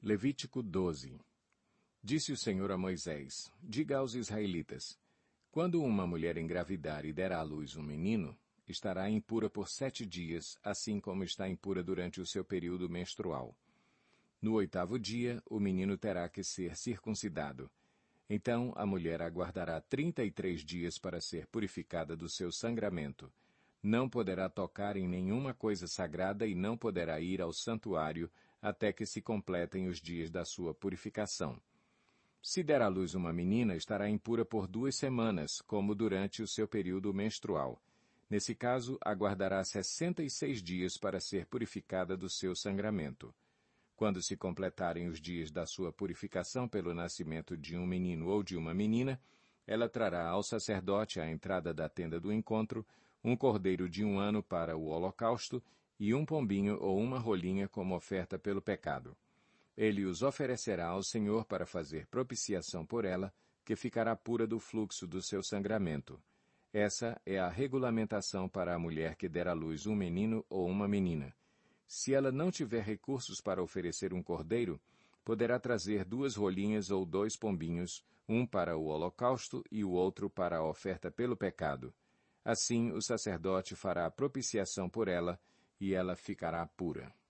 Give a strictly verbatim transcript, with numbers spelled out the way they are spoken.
Levítico doze. Disse o Senhor a Moisés: Diga aos israelitas: quando uma mulher engravidar e der à luz um menino, estará impura por sete dias, assim como está impura durante o seu período menstrual. No oitavo dia, o menino terá que ser circuncidado. Então a mulher aguardará trinta e três dias para ser purificada do seu sangramento. Não poderá tocar em nenhuma coisa sagrada e não poderá ir ao santuário até que se completem os dias da sua purificação. Se der à luz uma menina, estará impura por duas semanas, como durante o seu período menstrual. Nesse caso, aguardará sessenta e seis dias para ser purificada do seu sangramento. Quando se completarem os dias da sua purificação pelo nascimento de um menino ou de uma menina, ela trará ao sacerdote à entrada da tenda do encontro um cordeiro de um ano para o holocausto e um pombinho ou uma rolinha como oferta pelo pecado. Ele os oferecerá ao Senhor para fazer propiciação por ela, que ficará pura do fluxo do seu sangramento. Essa é a regulamentação para a mulher que der à luz um menino ou uma menina. Se ela não tiver recursos para oferecer um cordeiro, poderá trazer duas rolinhas ou dois pombinhos, um para o holocausto e o outro para a oferta pelo pecado. Assim, o sacerdote fará a propiciação por ela, e ela ficará pura.